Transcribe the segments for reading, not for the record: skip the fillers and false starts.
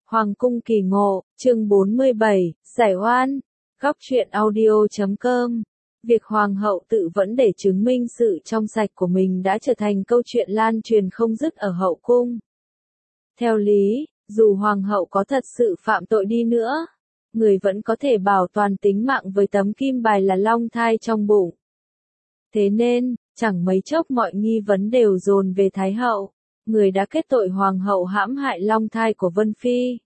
Hoàng cung kỳ ngộ, chương 47, giải oan. Góc truyện audio.com. Việc hoàng hậu tự vẫn để chứng minh sự trong sạch của mình đã trở thành câu chuyện lan truyền không dứt ở hậu cung. Theo lý, dù hoàng hậu có thật sự phạm tội đi nữa, người vẫn có thể bảo toàn tính mạng với tấm kim bài là long thai trong bụng. Thế nên, chẳng mấy chốc mọi nghi vấn đều dồn về Thái hậu, người đã kết tội hoàng hậu hãm hại long thai của Vân Phi.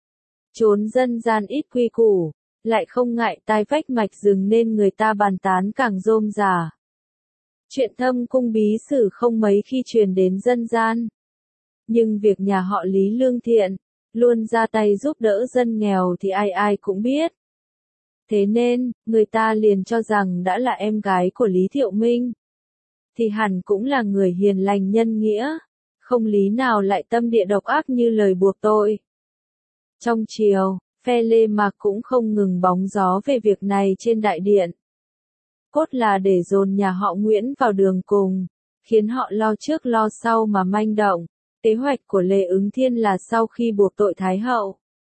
Chốn dân gian ít quy củ, lại không ngại tai vách mạch rừng nên người ta bàn tán càng rôm rả. Chuyện thâm cung bí sử không mấy khi truyền đến dân gian. Nhưng việc nhà họ Lý lương thiện, luôn ra tay giúp đỡ dân nghèo thì ai ai cũng biết. Thế nên, người ta liền cho rằng đã là em gái của Lý Thiệu Minh, thì hẳn cũng là người hiền lành nhân nghĩa, không lý nào lại tâm địa độc ác như lời buộc tội. Trong triều, phe Lê Mạc cũng không ngừng bóng gió về việc này trên đại điện. Cốt là để dồn nhà họ Nguyễn vào đường cùng, khiến họ lo trước lo sau mà manh động. Kế hoạch của Lê Ứng Thiên là sau khi buộc tội Thái hậu,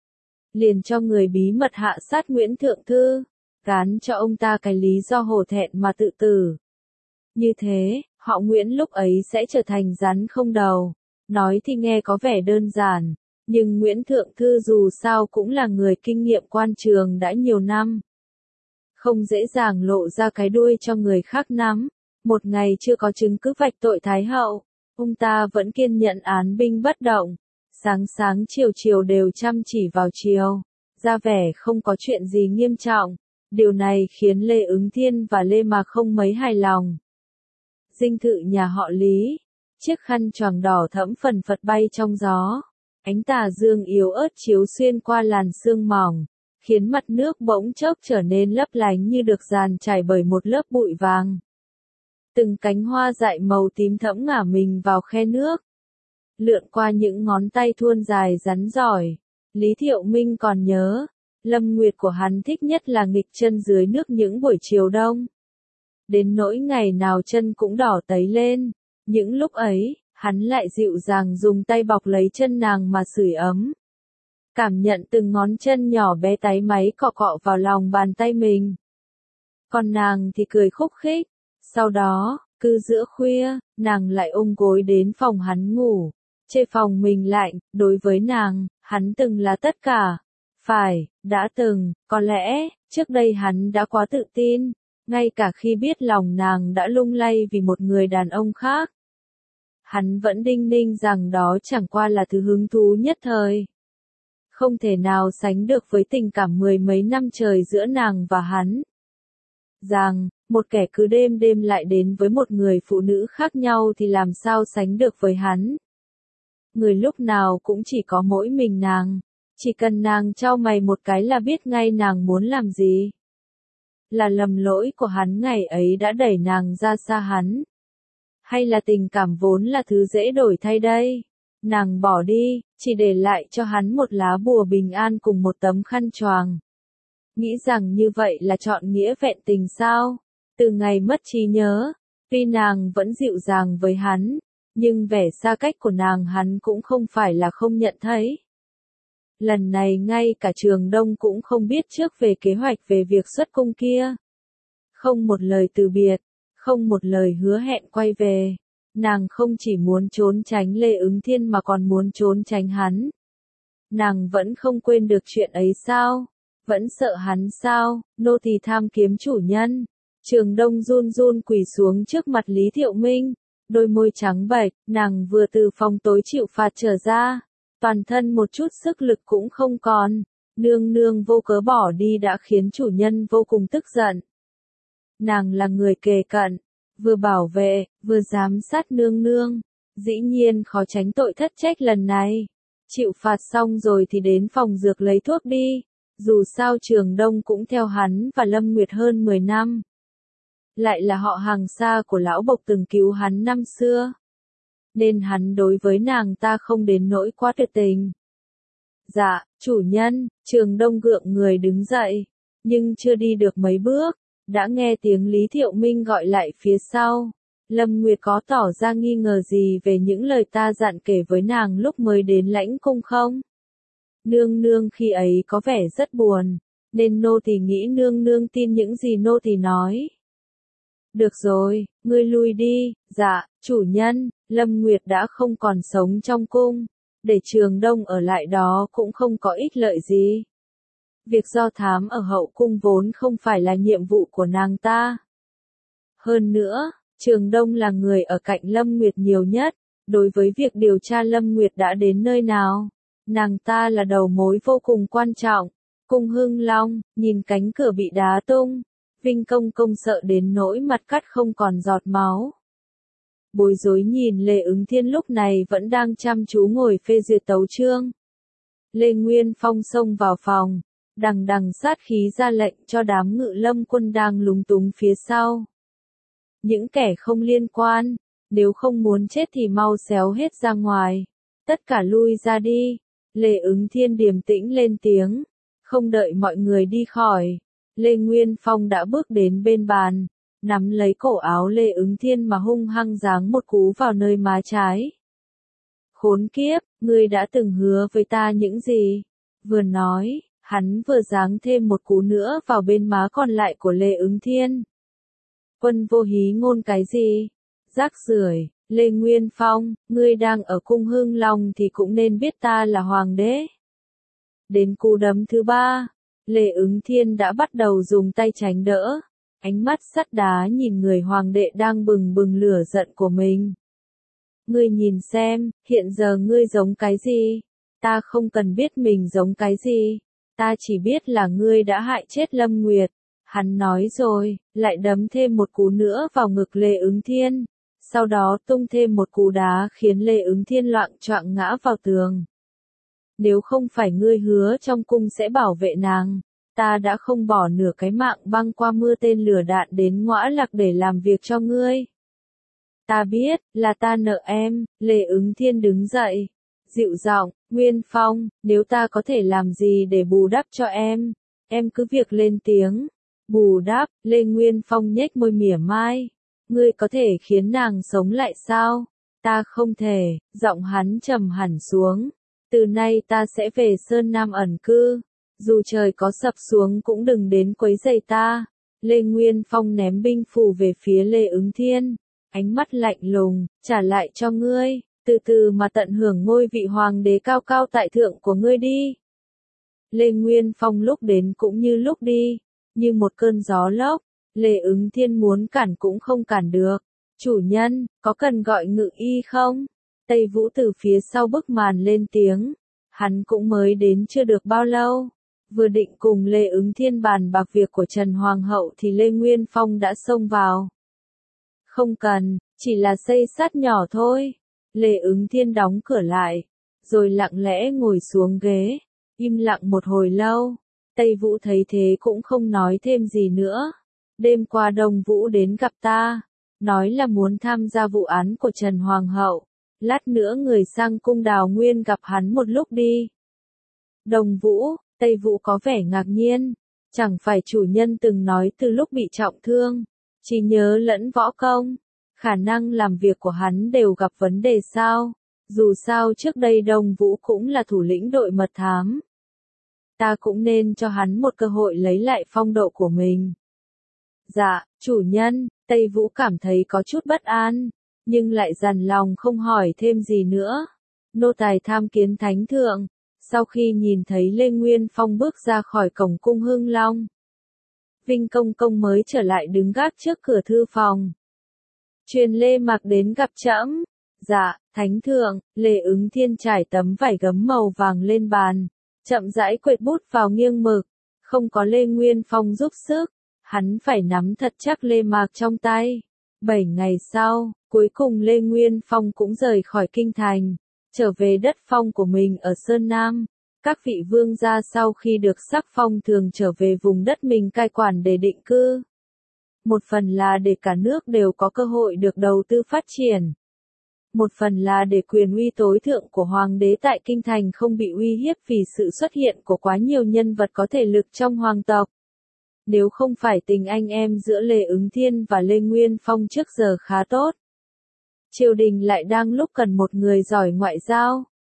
liền cho người bí mật hạ sát Nguyễn Thượng Thư, gán cho ông ta cái lý do hổ thẹn mà tự tử. Như thế, họ Nguyễn lúc ấy sẽ trở thành rắn không đầu. Nói thì nghe có vẻ đơn giản, nhưng Nguyễn Thượng Thư dù sao cũng là người kinh nghiệm quan trường đã nhiều năm. Không dễ dàng lộ ra cái đuôi cho người khác nắm. Một ngày chưa có chứng cứ vạch tội Thái hậu, ông ta vẫn kiên nhẫn án binh bất động. Sáng sáng chiều chiều đều chăm chỉ vào chiều, ra vẻ không có chuyện gì nghiêm trọng. Điều này khiến Lê Ứng Thiên và Lê Mạc không mấy hài lòng. Dinh thự nhà họ Lý, chiếc khăn choàng đỏ thẫm phần phật bay trong gió. Ánh tà dương yếu ớt chiếu xuyên qua làn sương mỏng, khiến mặt nước bỗng chốc trở nên lấp lánh như được dàn trải bởi một lớp bụi vàng. Từng cánh hoa dại màu tím thẫm ngả mình vào khe nước, lượn qua những ngón tay thuôn dài rắn giỏi. Lý Thiệu Minh còn nhớ, Lâm Nguyệt của hắn thích nhất là nghịch chân dưới nước những buổi chiều đông. Đến nỗi ngày nào chân cũng đỏ tấy lên, những lúc ấy, hắn lại dịu dàng dùng tay bọc lấy chân nàng mà sưởi ấm. Cảm nhận từng ngón chân nhỏ bé táy máy cọ cọ vào lòng bàn tay mình. Còn nàng thì cười khúc khích. Sau đó, cứ giữa khuya, nàng lại ôm gối đến phòng hắn ngủ. Chê phòng mình lạnh, đối với nàng, hắn từng là tất cả. Phải, đã từng, có lẽ, trước đây hắn đã quá tự tin. Ngay cả khi biết lòng nàng đã lung lay vì một người đàn ông khác, hắn vẫn đinh ninh rằng đó chẳng qua là thứ hứng thú nhất thời. Không thể nào sánh được với tình cảm mười mấy năm trời giữa nàng và hắn. Rằng, một kẻ cứ đêm đêm lại đến với một người phụ nữ khác nhau thì làm sao sánh được với hắn. Người lúc nào cũng chỉ có mỗi mình nàng, chỉ cần nàng chau mày một cái là biết ngay nàng muốn làm gì. Là lầm lỗi của hắn ngày ấy đã đẩy nàng ra xa hắn? Hay là tình cảm vốn là thứ dễ đổi thay đây? Nàng bỏ đi, chỉ để lại cho hắn một lá bùa bình an cùng một tấm khăn choàng. Nghĩ rằng như vậy là chọn nghĩa vẹn tình sao? Từ ngày mất trí nhớ, tuy nàng vẫn dịu dàng với hắn, nhưng vẻ xa cách của nàng hắn cũng không phải là không nhận thấy. Lần này ngay cả Trường Đông cũng không biết trước về kế hoạch về việc xuất cung kia. Không một lời từ biệt, không một lời hứa hẹn quay về. Nàng không chỉ muốn trốn tránh Lê Ứng Thiên mà còn muốn trốn tránh hắn. Nàng vẫn không quên được chuyện ấy sao? Vẫn sợ hắn sao? Nô tỳ tham kiếm chủ nhân. Trường Đông run run quỳ xuống trước mặt Lý Thiệu Minh. Đôi môi trắng bệch, nàng vừa từ phòng tối chịu phạt trở ra. Toàn thân một chút sức lực cũng không còn. Nương nương vô cớ bỏ đi đã khiến chủ nhân vô cùng tức giận. Nàng là người kề cận, vừa bảo vệ, vừa giám sát nương nương. Dĩ nhiên khó tránh tội thất trách lần này. Chịu phạt xong rồi thì đến phòng dược lấy thuốc đi. Dù sao Trường Đông cũng theo hắn và Lâm Nguyệt hơn 10 năm. Lại là họ hàng xa của lão bộc từng cứu hắn năm xưa. Nên hắn đối với nàng ta không đến nỗi quá tuyệt tình. Dạ, chủ nhân. Trường Đông gượng người đứng dậy, nhưng chưa đi được mấy bước, đã nghe tiếng Lý Thiệu Minh gọi lại phía sau. Lâm Nguyệt có tỏ ra nghi ngờ gì về những lời ta dặn kể với nàng lúc mới đến lãnh cung không? Nương nương khi ấy có vẻ rất buồn, nên nô tỳ nghĩ nương nương tin những gì nô tỳ nói. Được rồi, ngươi lui đi. Dạ, chủ nhân. Lâm Nguyệt đã không còn sống trong cung, để Trường Đông ở lại đó cũng không có ích lợi gì. Việc do thám ở hậu cung vốn không phải là nhiệm vụ của nàng ta. Hơn nữa, Trường Đông là người ở cạnh Lâm Nguyệt nhiều nhất, đối với việc điều tra Lâm Nguyệt đã đến nơi nào, nàng ta là đầu mối vô cùng quan trọng. Cung Hưng Long, nhìn cánh cửa bị đá tung, Vinh Công Công sợ đến nỗi mặt cắt không còn giọt máu. Bối rối nhìn Lê Ứng Thiên lúc này vẫn đang chăm chú ngồi phê duyệt tấu chương. Lê Nguyên Phong xông vào phòng, đằng đằng sát khí ra lệnh cho đám Ngự Lâm quân đang lúng túng phía sau. Những kẻ không liên quan, nếu không muốn chết thì mau xéo hết ra ngoài. Tất cả lui ra đi. Lê Ứng Thiên điềm tĩnh lên tiếng. Không đợi mọi người đi khỏi, Lê Nguyên Phong đã bước đến bên bàn, nắm lấy cổ áo Lê Ứng Thiên mà hung hăng giáng một cú vào nơi má trái. Khốn kiếp, ngươi đã từng hứa với ta những gì? Vừa nói, hắn vừa giáng thêm một cú nữa vào bên má còn lại của Lê Ứng Thiên. Quân vô hí ngôn cái gì? Rác rưởi. Lê Nguyên Phong, ngươi đang ở cung Hưng Long thì cũng nên biết ta là hoàng đế. Đến cú đấm thứ 3, Lê Ứng Thiên đã bắt đầu dùng tay tránh đỡ, ánh mắt sắt đá nhìn người hoàng đệ đang bừng bừng lửa giận của mình. Ngươi nhìn xem, hiện giờ ngươi giống cái gì? Ta không cần biết mình giống cái gì, ta chỉ biết là ngươi đã hại chết Lâm Nguyệt. Hắn nói rồi, lại đấm thêm một cú nữa vào ngực Lê Ứng Thiên, sau đó tung thêm một cú đá khiến Lê Ứng Thiên loạng choạng ngã vào tường. Nếu không phải ngươi hứa trong cung sẽ bảo vệ nàng, ta đã không bỏ nửa cái mạng băng qua mưa tên lửa đạn đến Ngõa Lạc để làm việc cho ngươi. Ta biết, là ta nợ em. Lê Ứng Thiên đứng dậy, dịu giọng, Nguyên Phong, nếu ta có thể làm gì để bù đắp cho em cứ việc lên tiếng. Bù đắp. Lê Nguyên Phong nhếch môi mỉa mai. Ngươi có thể khiến nàng sống lại sao? Ta không thể. Giọng hắn trầm hẳn xuống. Từ nay ta sẽ về Sơn Nam ẩn cư. Dù trời có sập xuống cũng đừng đến quấy rầy ta. Lê Nguyên Phong ném binh phù về phía Lê Ứng Thiên. Ánh mắt lạnh lùng, trả lại cho ngươi. Từ từ mà tận hưởng ngôi vị hoàng đế cao cao tại thượng của ngươi đi. Lê Nguyên Phong lúc đến cũng như lúc đi, như một cơn gió lốc. Lê Ứng Thiên muốn cản cũng không cản được. Chủ nhân, có cần gọi ngự y không? Tây Vũ từ phía sau bức màn lên tiếng. Hắn cũng mới đến chưa được bao lâu. Vừa định cùng Lê Ứng Thiên bàn bạc việc của Trần Hoàng hậu thì Lê Nguyên Phong đã xông vào. Không cần, chỉ là xây sắt nhỏ thôi. Lê Ứng Thiên đóng cửa lại, rồi lặng lẽ ngồi xuống ghế, im lặng một hồi lâu. Tây Vũ thấy thế cũng không nói thêm gì nữa. Đêm qua Đông Vũ đến gặp ta, nói là muốn tham gia vụ án của Trần Hoàng hậu. Lát nữa người sang cung Đào Nguyên gặp hắn một lúc đi. Đông Vũ, Tây Vũ có vẻ ngạc nhiên. Chẳng phải chủ nhân từng nói từ lúc bị trọng thương, trí nhớ lẫn võ công, khả năng làm việc của hắn đều gặp vấn đề sao? Dù sao trước đây Đông Vũ cũng là thủ lĩnh đội mật thám. Ta cũng nên cho hắn một cơ hội lấy lại phong độ của mình. Dạ, chủ nhân. Tây Vũ cảm thấy có chút bất an, nhưng lại dằn lòng không hỏi thêm gì nữa. Nô tài tham kiến thánh thượng. Sau khi nhìn thấy Lê Nguyên Phong bước ra khỏi cổng cung Hưng Long, Vinh Công Công mới trở lại đứng gác trước cửa thư phòng. Truyền Lê Mặc đến gặp trẫm. Dạ, thánh thượng. Lê Ứng Thiên trải tấm vải gấm màu vàng lên bàn, chậm rãi quệt bút vào nghiêng mực. Không có Lê Nguyên Phong giúp sức, hắn phải nắm thật chắc Lê Mạc trong tay. 7 ngày sau, cuối cùng Lê Nguyên Phong cũng rời khỏi kinh thành, trở về đất phong của mình ở Sơn Nam. Các vị vương gia sau khi được sắc phong thường trở về vùng đất mình cai quản để định cư. Một phần là để cả nước đều có cơ hội được đầu tư phát triển. Một phần là để quyền uy tối thượng của hoàng đế tại kinh thành không bị uy hiếp vì sự xuất hiện của quá nhiều nhân vật có thể lực trong hoàng tộc. Nếu không phải tình anh em giữa Lê Ứng Thiên và Lê Nguyên Phong trước giờ khá tốt, triều đình lại đang lúc cần một người giỏi ngoại giao,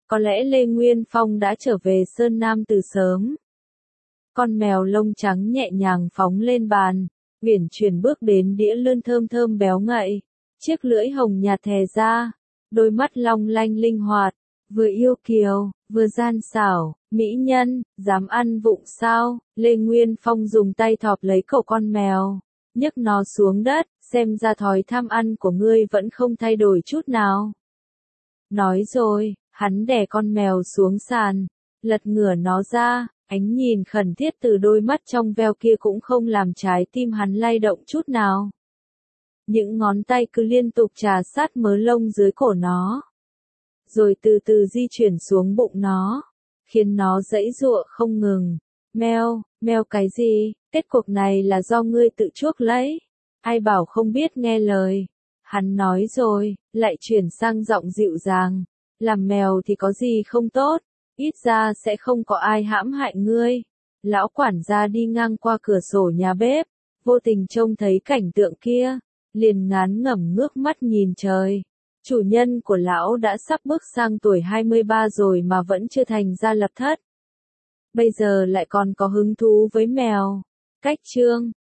Có lẽ Lê Nguyên Phong đã trở về Sơn Nam từ sớm. Con mèo lông trắng nhẹ nhàng phóng lên bàn, uyển chuyển bước đến đĩa lươn thơm thơm béo ngậy, chiếc lưỡi hồng nhạt thè ra, đôi mắt long lanh linh hoạt, vừa yêu kiều, vừa gian xảo, mỹ nhân, dám ăn vụng sao? Lê Nguyên Phong dùng tay thọp lấy cổ con mèo, nhấc nó xuống đất, xem ra thói tham ăn của ngươi vẫn không thay đổi chút nào. Nói rồi, hắn đè con mèo xuống sàn, lật ngửa nó ra, ánh nhìn khẩn thiết từ đôi mắt trong veo kia cũng không làm trái tim hắn lay động chút nào. Những ngón tay cứ liên tục trà sát mớ lông dưới cổ nó, rồi từ từ di chuyển xuống bụng nó, khiến nó giãy giụa không ngừng. Meo, meo cái gì, kết cục này là do ngươi tự chuốc lấy. Ai bảo không biết nghe lời. Hắn nói rồi, lại chuyển sang giọng dịu dàng. Làm mèo thì có gì không tốt, ít ra sẽ không có ai hãm hại ngươi. Lão quản gia đi ngang qua cửa sổ nhà bếp, vô tình trông thấy cảnh tượng kia, liền ngán ngẩm ngước mắt nhìn trời. Chủ nhân của lão đã sắp bước sang tuổi 23 rồi mà vẫn chưa thành gia lập thất. Bây giờ lại còn có hứng thú với mèo. Cách chương